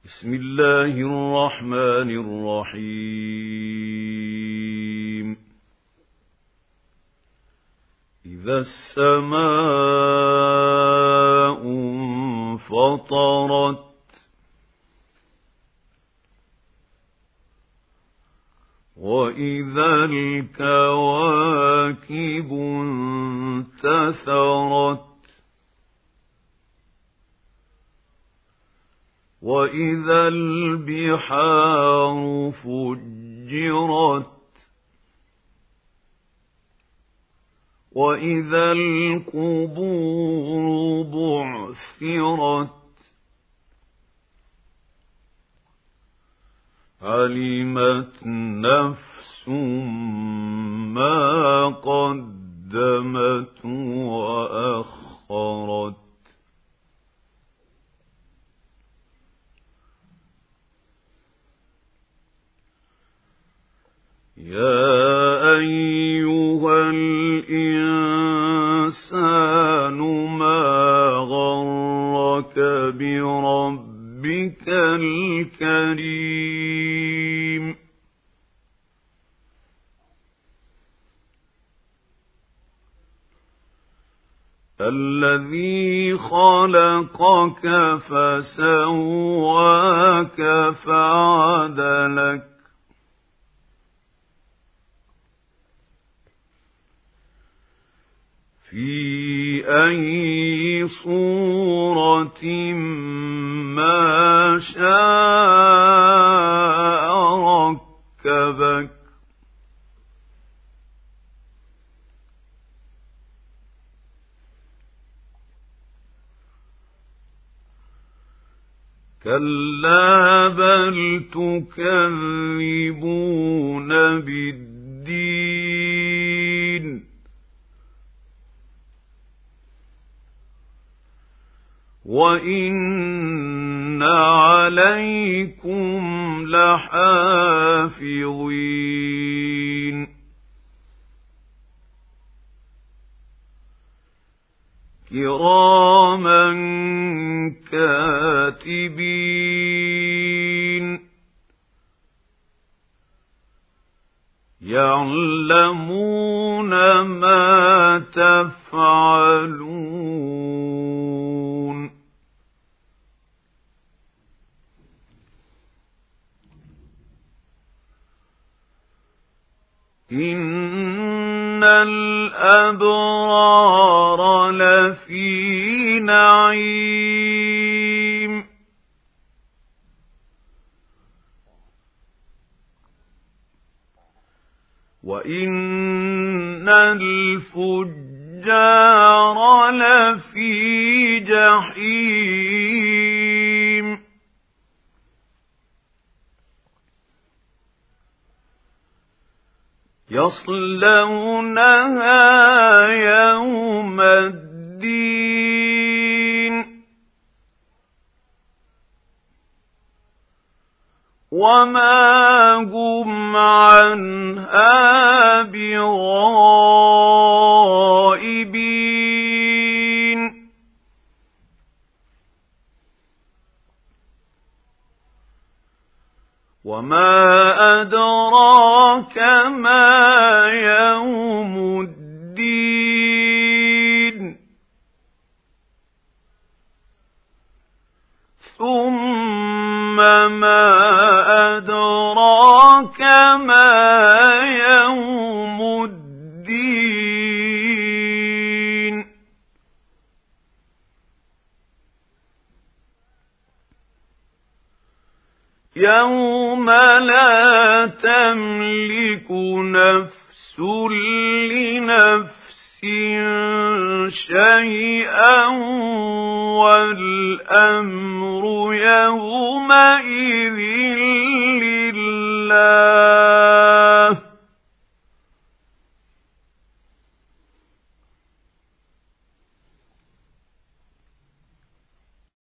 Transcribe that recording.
بسم الله الرحمن الرحيم إذا السماء انفطرت وإذا الكواكب انتثرت وإذا البحار فجرت وإذا القبور بعثرت علمت نفس ما قدمت وأخرت يا أيها الإنسان ما غرك بربك الكريم الذي خلقك فسواك فعدلك في أي صورة ما شاء ركبك كلا بل تكذبون بالدين وإن عليكم لحافظين كراما كاتبين يعلمون ما تفعلون إن الأبرار لفي نعيم وإن الفجار لفي جحيم يصلونها يوم الدين وما هم عنها بغائبين وما أدراك ما يوم الدين ثم ما أدراك ما يوم الدين يوم لا تملك نفس لنفس شيئا والأمر يومئذ